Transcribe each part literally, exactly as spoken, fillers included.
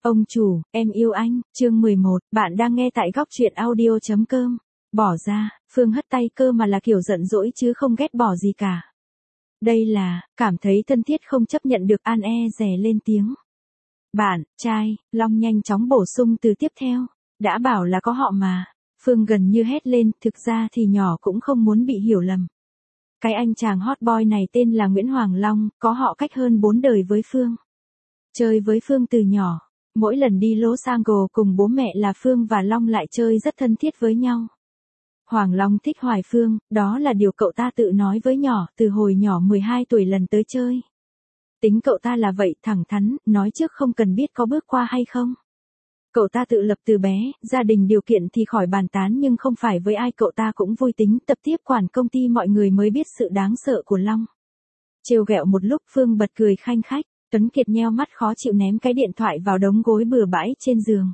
Ông chủ, em yêu anh, chương mười một, bạn đang nghe tại góc truyện audio chấm com. Bỏ ra, Phương hất tay cơ mà là kiểu giận dỗi chứ không ghét bỏ gì cả. Đây là, cảm thấy thân thiết không chấp nhận được An e rè lên tiếng. Bạn, trai, Long nhanh chóng bổ sung từ tiếp theo. Đã bảo là có họ mà. Phương gần như hét lên, thực ra thì nhỏ cũng không muốn bị hiểu lầm. Cái anh chàng hot boy này tên là Nguyễn Hoàng Long, có họ cách hơn bốn đời với Phương. Chơi với Phương từ nhỏ. Mỗi lần đi Los Angeles cùng bố mẹ là Phương và Long lại chơi rất thân thiết với nhau. Hoàng Long thích Hoài Phương, đó là điều cậu ta tự nói với nhỏ từ hồi nhỏ mười hai tuổi lần tới chơi. Tính cậu ta là vậy, thẳng thắn, nói trước không cần biết có bước qua hay không. Cậu ta tự lập từ bé, gia đình điều kiện thì khỏi bàn tán nhưng không phải với ai cậu ta cũng vui tính tập tiếp quản công ty mọi người mới biết sự đáng sợ của Long. Trêu ghẹo một lúc Phương bật cười khanh khách. Tuấn Kiệt nheo mắt khó chịu ném cái điện thoại vào đống gối bừa bãi trên giường.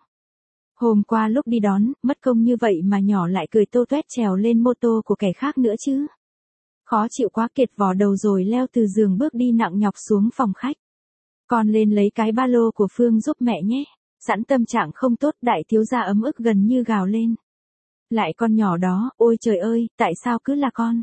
Hôm qua lúc đi đón, mất công như vậy mà nhỏ lại cười tô toét trèo lên mô tô của kẻ khác nữa chứ. Khó chịu quá, Kiệt vò đầu rồi leo từ giường bước đi nặng nhọc xuống phòng khách. Con lên lấy cái ba lô của Phương giúp mẹ nhé. Sẵn tâm trạng không tốt, đại thiếu gia ấm ức gần như gào lên. Lại con nhỏ đó, ôi trời ơi, tại sao cứ là con?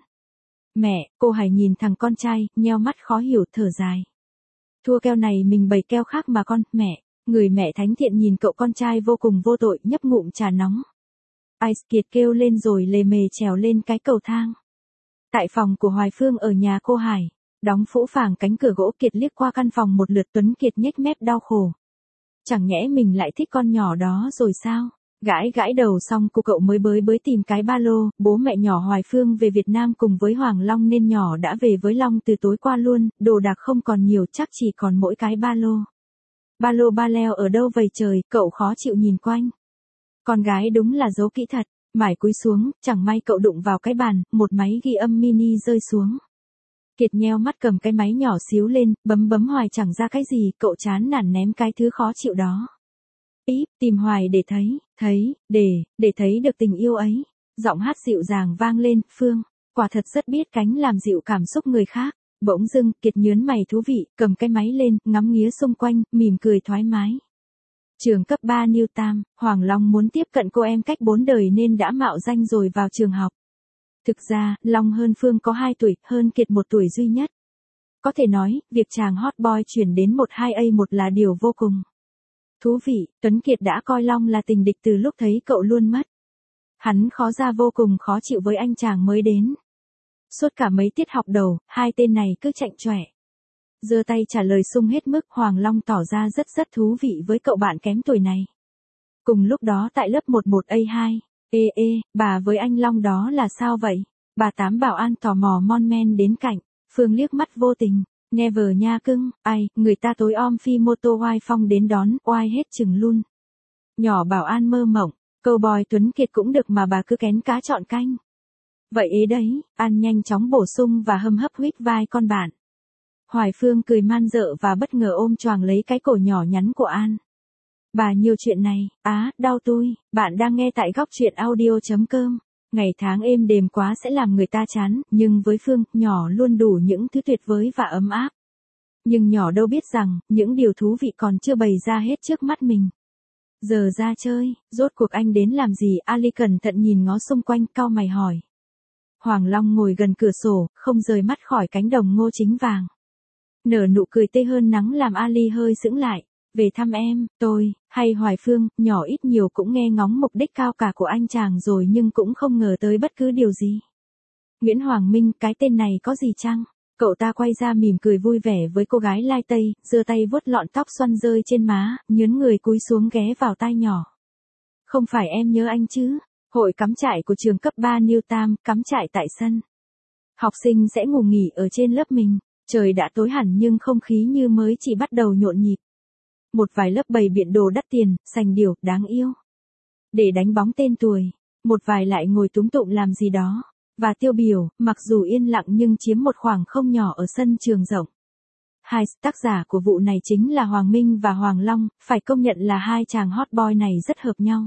Mẹ, cô Hải nhìn thằng con trai, nheo mắt khó hiểu thở dài. Thua keo này mình bày keo khác mà con, mẹ. Người mẹ thánh thiện nhìn cậu con trai vô cùng vô tội, nhấp ngụm trà nóng. Ice Kiệt kêu lên rồi lề mề trèo lên cái cầu thang. Tại phòng của Hoài Phương ở nhà cô Hải, đóng phũ phàng cánh cửa gỗ, Kiệt liếc qua căn phòng một lượt. Tuấn Kiệt nhếch mép đau khổ. Chẳng nhẽ mình lại thích con nhỏ đó rồi sao? Gãi gãi đầu xong cô cậu mới bới bới tìm cái ba lô. Bố mẹ nhỏ Hoài Phương về Việt Nam cùng với Hoàng Long nên nhỏ đã về với Long từ tối qua luôn. Đồ đạc không còn nhiều, chắc chỉ còn mỗi cái ba lô. Ba lô ba leo ở đâu vậy trời? Cậu khó chịu nhìn quanh. Con gái đúng là giấu kỹ thật. Mải cúi xuống, chẳng may cậu đụng vào cái bàn, một máy ghi âm mini rơi xuống. Kiệt nheo mắt cầm cái máy nhỏ xíu lên, bấm bấm hoài chẳng ra cái gì, cậu chán nản ném cái thứ khó chịu đó. Ý, tìm hoài để thấy, thấy, để, để thấy được tình yêu ấy. Giọng hát dịu dàng vang lên, Phương, quả thật rất biết cánh làm dịu cảm xúc người khác. Bỗng dưng, Kiệt nhớn mày thú vị, cầm cái máy lên, ngắm nghía xung quanh, mỉm cười thoải mái. Trường cấp ba New Tam, Hoàng Long muốn tiếp cận cô em cách bốn đời nên đã mạo danh rồi vào trường học. Thực ra, Long hơn Phương có hai tuổi, hơn Kiệt một tuổi duy nhất. Có thể nói, việc chàng hot boy chuyển đến một hai A một là điều vô cùng thú vị. Tuấn Kiệt đã coi Long là tình địch từ lúc thấy cậu luôn mất. Hắn khó ra vô cùng khó chịu với anh chàng mới đến. Suốt cả mấy tiết học đầu, hai tên này cứ chạnh chọe. Giơ tay trả lời sung hết mức. Hoàng Long tỏ ra rất rất thú vị với cậu bạn kém tuổi này. Cùng lúc đó tại lớp mười một A hai, ê ê, bà với anh Long đó là sao vậy? Bà Tám bảo An tò mò mon men đến cạnh. Phương liếc mắt vô tình. Never nha cưng, ai, người ta tối om phi mô tô oai phong đến đón, oai hết chừng luôn. Nhỏ bảo An mơ mộng, câu boy Tuấn Kiệt cũng được mà bà cứ kén cá chọn canh. Vậy ế đấy, An nhanh chóng bổ sung và hâm hấp huýt vai con bạn. Hoài Phương cười man dợ và bất ngờ ôm choàng lấy cái cổ nhỏ nhắn của An. Bà nhiều chuyện này, á, đau tôi, bạn đang nghe tại góc truyện audio chấm com. Ngày tháng êm đềm quá sẽ làm người ta chán, nhưng với Phương, nhỏ luôn đủ những thứ tuyệt vời và ấm áp. Nhưng nhỏ đâu biết rằng, những điều thú vị còn chưa bày ra hết trước mắt mình. Giờ ra chơi, rốt cuộc anh đến làm gì? Ali cẩn thận nhìn ngó xung quanh, cau mày hỏi. Hoàng Long ngồi gần cửa sổ, không rời mắt khỏi cánh đồng ngô chính vàng. Nở nụ cười tê hơn nắng làm Ali hơi sững lại. Về thăm em, tôi, hay Hoài Phương, nhỏ ít nhiều cũng nghe ngóng mục đích cao cả của anh chàng rồi nhưng cũng không ngờ tới bất cứ điều gì. Nguyễn Hoàng Minh, cái tên này có gì chăng? Cậu ta quay ra mỉm cười vui vẻ với cô gái lai tây, giơ tay vuốt lọn tóc xoăn rơi trên má, nhớn người cúi xuống ghé vào tai nhỏ. Không phải em nhớ anh chứ? Hội cắm trại của trường cấp ba New Tam, cắm trại tại sân. Học sinh sẽ ngủ nghỉ ở trên lớp mình, trời đã tối hẳn nhưng không khí như mới chỉ bắt đầu nhộn nhịp. Một vài lớp bày biện đồ đắt tiền, sành điệu, đáng yêu. Để đánh bóng tên tuổi, một vài lại ngồi túm tụm làm gì đó. Và tiêu biểu, mặc dù yên lặng nhưng chiếm một khoảng không nhỏ ở sân trường rộng. Hai tác giả của vụ này chính là Hoàng Minh và Hoàng Long, phải công nhận là hai chàng hot boy này rất hợp nhau.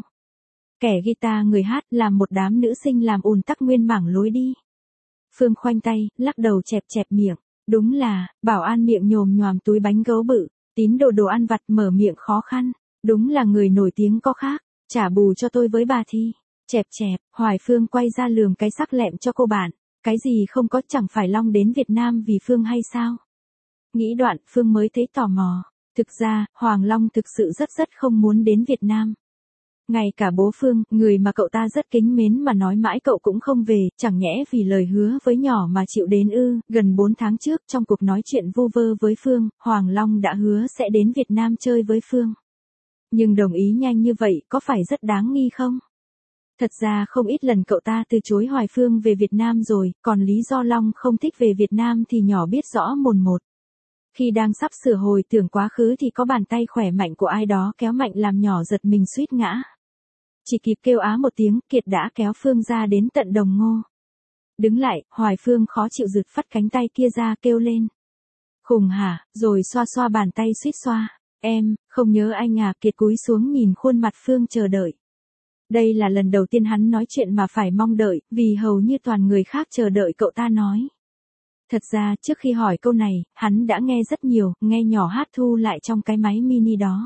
Kẻ guitar người hát làm một đám nữ sinh làm ùn tắc nguyên mảng lối đi. Phương khoanh tay, lắc đầu chẹp chẹp miệng. Đúng là, bảo An miệng nhồm nhòm túi bánh gấu bự. Tín đồ đồ ăn vặt mở miệng khó khăn. Đúng là người nổi tiếng có khác, trả bù cho tôi với bà Thi. Chẹp chẹp, Hoài Phương quay ra lườm cái sắc lẹm cho cô bạn. Cái gì không có, chẳng phải Long đến Việt Nam vì Phương hay sao? Nghĩ đoạn, Phương mới thấy tò mò. Thực ra, Hoàng Long thực sự rất rất không muốn đến Việt Nam. Ngay cả bố Phương, người mà cậu ta rất kính mến mà nói mãi cậu cũng không về, chẳng nhẽ vì lời hứa với nhỏ mà chịu đến ư. Gần bốn tháng trước, trong cuộc nói chuyện vu vơ với Phương, Hoàng Long đã hứa sẽ đến Việt Nam chơi với Phương. Nhưng đồng ý nhanh như vậy có phải rất đáng nghi không? Thật ra không ít lần cậu ta từ chối Hoài Phương về Việt Nam rồi, còn lý do Long không thích về Việt Nam thì nhỏ biết rõ mồn một. Khi đang sắp sửa hồi tưởng quá khứ thì có bàn tay khỏe mạnh của ai đó kéo mạnh làm nhỏ giật mình suýt ngã. Chỉ kịp kêu á một tiếng, Kiệt đã kéo Phương ra đến tận Đồng Ngô. Đứng lại, Hoài Phương khó chịu giật phắt cánh tay kia ra kêu lên. Khùng hả, rồi xoa xoa bàn tay suýt xoa. Em, không nhớ anh à? Kiệt cúi xuống nhìn khuôn mặt Phương chờ đợi. Đây là lần đầu tiên hắn nói chuyện mà phải mong đợi, vì hầu như toàn người khác chờ đợi cậu ta nói. Thật ra, trước khi hỏi câu này, hắn đã nghe rất nhiều, nghe nhỏ hát thu lại trong cái máy mini đó.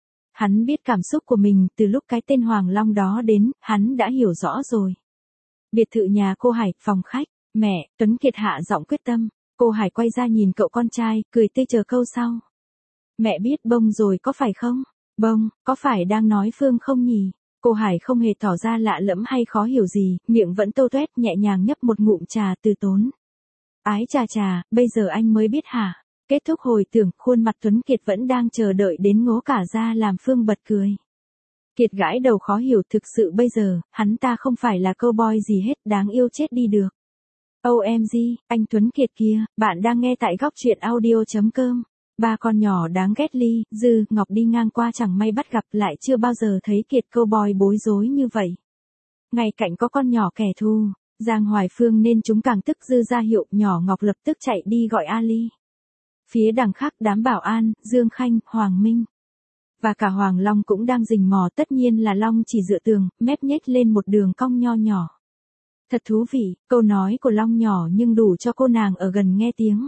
Hắn biết cảm xúc của mình, từ lúc cái tên Hoàng Long đó đến, hắn đã hiểu rõ rồi. Biệt thự nhà cô Hải, phòng khách, mẹ, Tuấn Kiệt hạ giọng quyết tâm. Cô Hải quay ra nhìn cậu con trai, cười tươi chờ câu sau. Mẹ biết bông rồi có phải không? Bông, có phải đang nói Phương không nhỉ? Cô Hải không hề tỏ ra lạ lẫm hay khó hiểu gì, miệng vẫn tô toét nhẹ nhàng nhấp một ngụm trà từ tốn. Ái chà chà, bây giờ anh mới biết hả? Kết thúc hồi tưởng, khuôn mặt Tuấn Kiệt vẫn đang chờ đợi đến ngố cả ra làm Phương bật cười. Kiệt gãi đầu khó hiểu, thực sự bây giờ, hắn ta không phải là cowboy gì hết, đáng yêu chết đi được. ô em giê, anh Tuấn Kiệt kia, bạn đang nghe tại góc truyện audio chấm com. Ba con nhỏ đáng ghét Ly, Dư, Ngọc đi ngang qua chẳng may bắt gặp, lại chưa bao giờ thấy Kiệt cowboy bối rối như vậy. Ngay cạnh có con nhỏ kẻ thù, Giang Hoài Phương nên chúng càng tức. Dư ra hiệu, nhỏ Ngọc lập tức chạy đi gọi Ali. Phía đằng khác đám bảo an, Dương Khanh, Hoàng Minh. Và cả Hoàng Long cũng đang rình mò, tất nhiên là Long chỉ dựa tường, mép nhếch lên một đường cong nho nhỏ. Thật thú vị, câu nói của Long nhỏ nhưng đủ cho cô nàng ở gần nghe tiếng.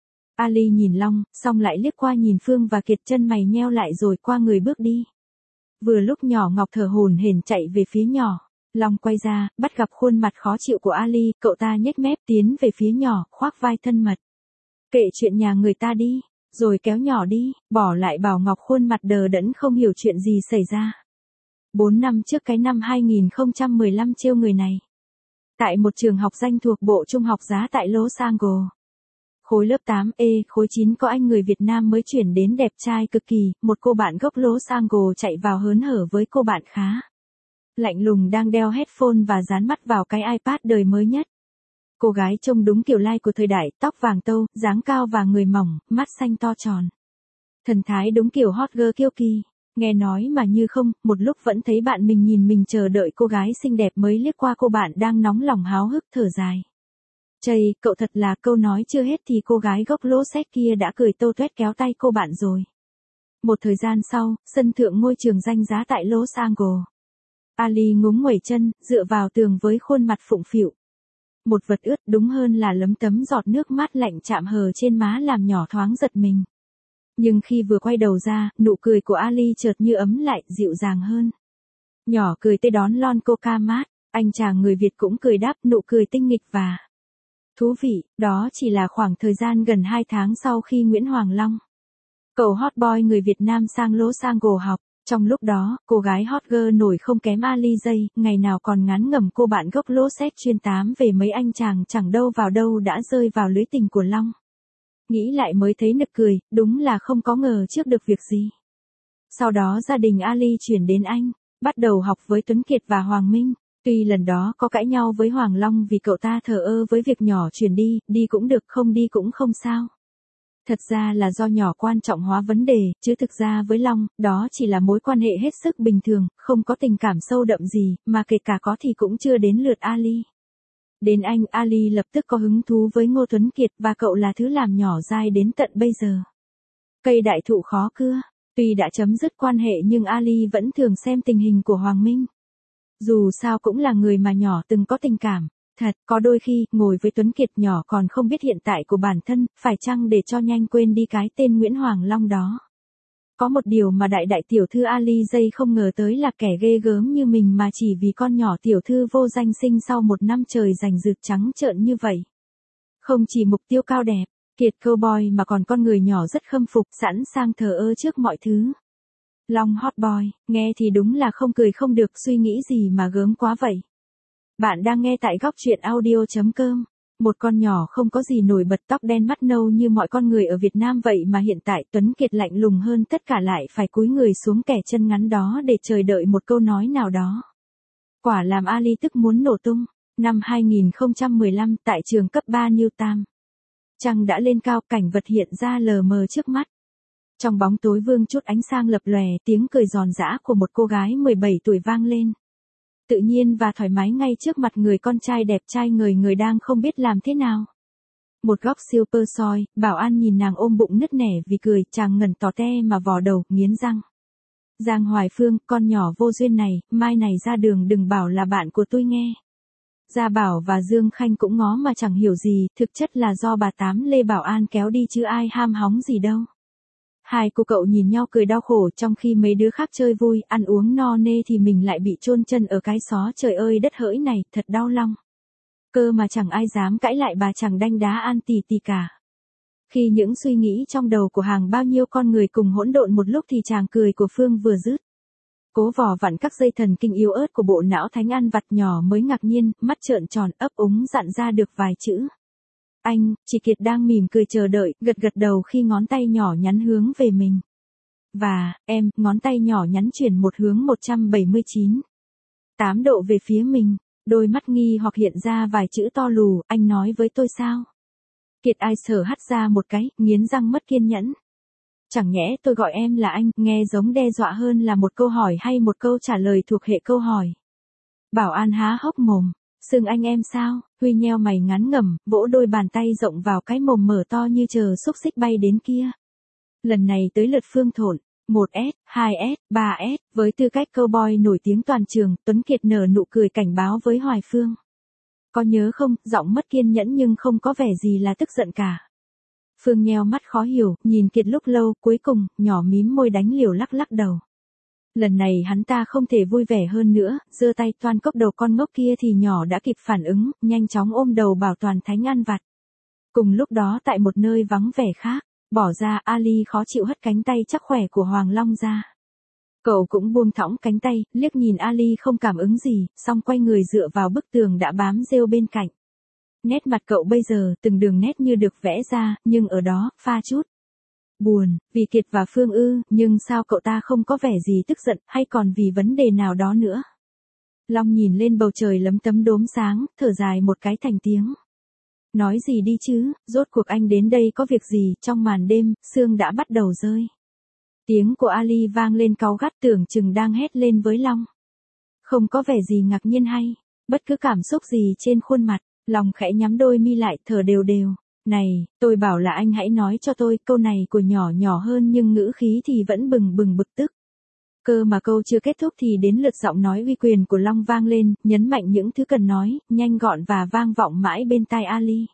Ali nhìn Long, xong lại liếc qua nhìn Phương và Kiệt, chân mày nheo lại rồi qua người bước đi. Vừa lúc nhỏ Ngọc thở hổn hển chạy về phía nhỏ, Long quay ra, bắt gặp khuôn mặt khó chịu của Ali, cậu ta nhếch mép tiến về phía nhỏ, khoác vai thân mật. Kệ chuyện nhà người ta đi, rồi kéo nhỏ đi, bỏ lại Bảo Ngọc khuôn mặt đờ đẫn không hiểu chuyện gì xảy ra. Bốn năm trước cái năm hai nghìn không trăm mười lăm trêu người này. Tại một trường học danh thuộc Bộ Trung học giá tại Los Angeles. Khối lớp tám E, khối chín có anh người Việt Nam mới chuyển đến đẹp trai cực kỳ, một cô bạn gốc Los Angeles chạy vào hớn hở với cô bạn khá lạnh lùng đang đeo headphone và dán mắt vào cái iPad đời mới nhất. Cô gái trông đúng kiểu like của thời đại, tóc vàng tâu, dáng cao và người mỏng, mắt xanh to tròn. Thần thái đúng kiểu hot girl kiêu kỳ. Nghe nói mà như không, một lúc vẫn thấy bạn mình nhìn mình chờ đợi cô gái xinh đẹp mới liếc qua cô bạn đang nóng lòng háo hức thở dài. Chây, cậu thật là, câu nói chưa hết thì cô gái gốc lỗ xét kia đã cười tô toét kéo tay cô bạn rồi. Một thời gian sau, sân thượng ngôi trường danh giá tại Los Angeles. Ali ngúng nguẩy chân, dựa vào tường với khuôn mặt phụng phịu. Một vật ướt, đúng hơn là lấm tấm giọt nước mát lạnh chạm hờ trên má làm nhỏ thoáng giật mình. Nhưng khi vừa quay đầu ra, nụ cười của Ali chợt như ấm lại, dịu dàng hơn. Nhỏ cười tê đón lon coca mát, anh chàng người Việt cũng cười đáp, nụ cười tinh nghịch và thú vị. Đó chỉ là khoảng thời gian gần hai tháng sau khi Nguyễn Hoàng Long, cậu hot boy người Việt Nam sang Los Angeles học. Trong lúc đó, cô gái hot girl nổi không kém Ali Jay, ngày nào còn ngán ngẩm cô bạn gốc Los Angeles chuyên tám về mấy anh chàng chẳng đâu vào đâu đã rơi vào lưới tình của Long. Nghĩ lại mới thấy nực cười, đúng là không có ngờ trước được việc gì. Sau đó gia đình Ali chuyển đến Anh, bắt đầu học với Tuấn Kiệt và Hoàng Minh. Tuy lần đó có cãi nhau với Hoàng Long vì cậu ta thờ ơ với việc nhỏ chuyển đi, đi cũng được không đi cũng không sao. Thật ra là do nhỏ quan trọng hóa vấn đề, chứ thực ra với Long, đó chỉ là mối quan hệ hết sức bình thường, không có tình cảm sâu đậm gì, mà kể cả có thì cũng chưa đến lượt Ali. Đến Anh, Ali lập tức có hứng thú với Ngô Tuấn Kiệt và cậu là thứ làm nhỏ dai đến tận bây giờ. Cây đại thụ khó cưa, tuy đã chấm dứt quan hệ nhưng Ali vẫn thường xem tình hình của Hoàng Minh. Dù sao cũng là người mà nhỏ từng có tình cảm. Thật, có đôi khi, ngồi với Tuấn Kiệt nhỏ còn không biết hiện tại của bản thân, phải chăng để cho nhanh quên đi cái tên Nguyễn Hoàng Long đó. Có một điều mà đại đại tiểu thư Ali dây không ngờ tới là kẻ ghê gớm như mình mà chỉ vì con nhỏ tiểu thư vô danh sinh sau một năm trời rành rực trắng trợn như vậy. Không chỉ mục tiêu cao đẹp, kiệt cowboy mà còn con người nhỏ rất khâm phục, sẵn sàng thờ ơ trước mọi thứ. Long hot boy, nghe thì đúng là không cười không được, suy nghĩ gì mà gớm quá vậy. Bạn đang nghe tại góc truyện audio.com. Một con nhỏ không có gì nổi bật, tóc đen mắt nâu như mọi con người ở Việt Nam vậy mà hiện tại Tuấn Kiệt lạnh lùng hơn tất cả, lại phải cúi người xuống kẻ chân ngắn đó để chờ đợi một câu nói nào đó. Quả làm Ali tức muốn nổ tung. Năm hai nghìn không trăm mười lăm, tại trường cấp ba Newtown. Trăng đã lên cao, cảnh vật hiện ra lờ mờ trước mắt. Trong bóng tối vương chút ánh sáng lập lòe, tiếng cười giòn giã của một cô gái mười bảy tuổi vang lên. Tự nhiên và thoải mái ngay trước mặt người con trai đẹp trai người người đang không biết làm thế nào. Một góc super soi, bảo an nhìn nàng ôm bụng nứt nẻ vì cười, chàng ngẩn tò te mà vò đầu, nghiến răng. Giang Hoài Phương, con nhỏ vô duyên này, mai này ra đường đừng bảo là bạn của tôi nghe. Gia Bảo và Dương Khanh cũng ngó mà chẳng hiểu gì, thực chất là do bà Tám Lê Bảo An kéo đi chứ ai ham hóng gì đâu. Hai cô cậu nhìn nhau cười đau khổ, trong khi mấy đứa khác chơi vui, ăn uống no nê thì mình lại bị chôn chân ở cái xó trời ơi đất hỡi này, thật đau lòng. Cơ mà chẳng ai dám cãi lại bà chẳng đanh đá An tì tì cả. Khi những suy nghĩ trong đầu của hàng bao nhiêu con người cùng hỗn độn một lúc thì chàng cười của Phương vừa dứt. Cố vò vặn các dây thần kinh yếu ớt của bộ não thánh ăn vặt nhỏ mới ngạc nhiên, mắt trợn tròn ấp úng dặn ra được vài chữ. Anh, chị Kiệt đang mỉm cười chờ đợi, gật gật đầu khi ngón tay nhỏ nhắn hướng về mình. Và, em, ngón tay nhỏ nhắn chuyển một hướng một trăm bảy mươi chín. tám độ về phía mình, đôi mắt nghi hoặc hiện ra vài chữ to lù, anh nói với tôi sao? Kiệt ai sở hắt ra một cái, nghiến răng mất kiên nhẫn. Chẳng nhẽ tôi gọi em là anh, nghe giống đe dọa hơn là một câu hỏi hay một câu trả lời thuộc hệ câu hỏi. Bảo An há hốc mồm, xưng anh em sao? Huy nheo mày ngắn ngẩm, vỗ đôi bàn tay rộng vào cái mồm mở to như chờ xúc xích bay đến kia. Lần này tới lượt Phương thộn, một S, hai S, ba S, với tư cách cowboy nổi tiếng toàn trường, Tuấn Kiệt nở nụ cười cảnh báo với Hoài Phương. Có nhớ không, giọng mất kiên nhẫn nhưng không có vẻ gì là tức giận cả. Phương nheo mắt khó hiểu, nhìn Kiệt lúc lâu, cuối cùng, nhỏ mím môi đánh liều lắc lắc đầu. Lần này hắn ta không thể vui vẻ hơn nữa, giơ tay toan cốc đầu con ngốc kia thì nhỏ đã kịp phản ứng, nhanh chóng ôm đầu bảo toàn thánh ăn vặt. Cùng lúc đó tại một nơi vắng vẻ khác, bỏ ra Ali khó chịu hất cánh tay chắc khỏe của Hoàng Long ra. Cậu cũng buông thõng cánh tay, liếc nhìn Ali không cảm ứng gì, xong quay người dựa vào bức tường đã bám rêu bên cạnh. Nét mặt cậu bây giờ, từng đường nét như được vẽ ra, nhưng ở đó, pha chút buồn, vì Kiệt và Phương ư, nhưng sao cậu ta không có vẻ gì tức giận, hay còn vì vấn đề nào đó nữa. Long nhìn lên bầu trời lấm tấm đốm sáng, thở dài một cái thành tiếng. Nói gì đi chứ, rốt cuộc anh đến đây có việc gì, trong màn đêm, sương đã bắt đầu rơi. Tiếng của Ali vang lên cáu gắt, tưởng chừng đang hét lên với Long. Không có vẻ gì ngạc nhiên hay, bất cứ cảm xúc gì trên khuôn mặt, Long khẽ nhắm đôi mi lại, thở đều đều. Này, tôi bảo là anh hãy nói cho tôi, câu này của nhỏ nhỏ hơn nhưng ngữ khí thì vẫn bừng bừng bực tức. Cơ mà câu chưa kết thúc thì đến lượt giọng nói uy quyền của Long vang lên, nhấn mạnh những thứ cần nói, nhanh gọn và vang vọng mãi bên tai Ali.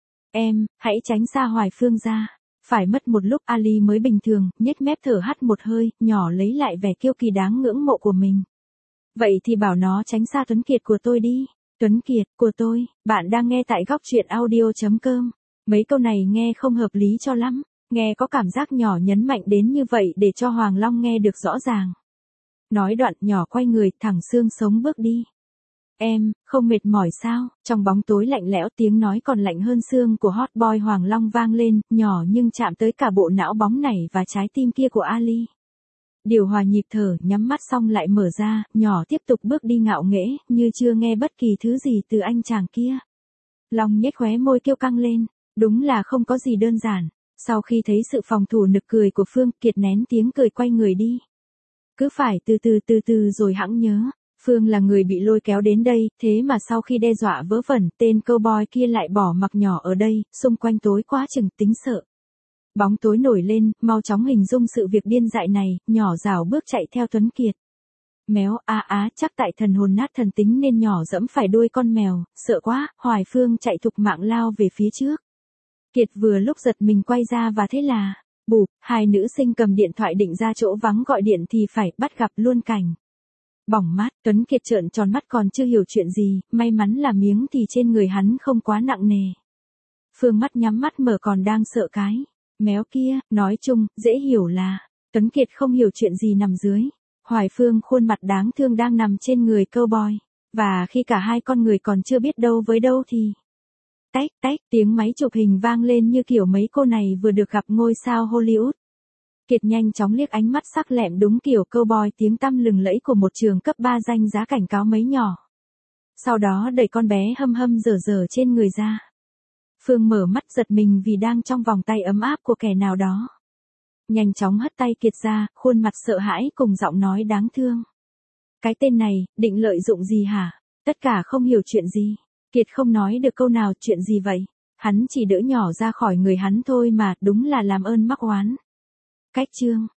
Em, hãy tránh xa Hoài Phương ra. Phải mất một lúc Ali mới bình thường, nhếch mép thở hắt một hơi, nhỏ lấy lại vẻ kiêu kỳ đáng ngưỡng mộ của mình. Vậy thì bảo nó tránh xa Tuấn Kiệt của tôi đi. Tuấn Kiệt, của tôi, bạn đang nghe tại góc truyện audio.com. Mấy câu này nghe không hợp lý cho lắm, nghe có cảm giác nhỏ nhấn mạnh đến như vậy để cho Hoàng Long nghe được rõ ràng. Nói đoạn nhỏ quay người thẳng xương sống bước đi. Em, không mệt mỏi sao? Trong bóng tối lạnh lẽo tiếng nói còn lạnh hơn xương của hot boy Hoàng Long vang lên, nhỏ nhưng chạm tới cả bộ não bóng này và trái tim kia của Ali. Điều hòa nhịp thở, nhắm mắt xong lại mở ra, nhỏ tiếp tục bước đi ngạo nghễ, như chưa nghe bất kỳ thứ gì từ anh chàng kia. Long nhếch khóe môi kêu căng lên, đúng là không có gì đơn giản. Sau khi thấy sự phòng thủ nực cười của Phương, Kiệt nén tiếng cười quay người đi. Cứ phải từ từ từ từ rồi hẵng nhớ. Phương là người bị lôi kéo đến đây, thế mà sau khi đe dọa vớ vẩn, tên cowboy kia lại bỏ mặc nhỏ ở đây, xung quanh tối quá chừng tính sợ. Bóng tối nổi lên, mau chóng hình dung sự việc điên dại này, nhỏ rảo bước chạy theo Tuấn Kiệt. Méo a á, à, chắc tại thần hồn nát thần tính nên nhỏ dẫm phải đuôi con mèo, sợ quá, Hoài Phương chạy thục mạng lao về phía trước. Kiệt vừa lúc giật mình quay ra và thế là, Bụp, hai nữ sinh cầm điện thoại định ra chỗ vắng gọi điện thì phải bắt gặp luôn cảnh. Bỏng mát, Tuấn Kiệt trợn tròn mắt còn chưa hiểu chuyện gì, may mắn là miếng thì trên người hắn không quá nặng nề. Phương mắt nhắm mắt mở còn đang sợ cái. Méo kia, nói chung, dễ hiểu là, Tuấn Kiệt không hiểu chuyện gì nằm dưới. Hoài Phương khuôn mặt đáng thương đang nằm trên người cowboy. Và khi cả hai con người còn chưa biết đâu với đâu thì... Tách, tách, tiếng máy chụp hình vang lên như kiểu mấy cô này vừa được gặp ngôi sao Hollywood. Kiệt nhanh chóng liếc ánh mắt sắc lẹm đúng kiểu cowboy tiếng tăm lừng lẫy của một trường cấp ba danh giá cảnh cáo mấy nhỏ. Sau đó đẩy con bé hâm hâm dở dở trên người ra. Phương mở mắt giật mình vì đang trong vòng tay ấm áp của kẻ nào đó. Nhanh chóng hất tay Kiệt ra, khuôn mặt sợ hãi cùng giọng nói đáng thương. Cái tên này, định lợi dụng gì hả? Tất cả không hiểu chuyện gì. Kiệt không nói được câu nào, chuyện gì vậy? Hắn chỉ đỡ nhỏ ra khỏi người hắn thôi mà, đúng là làm ơn mắc oán. Cách chương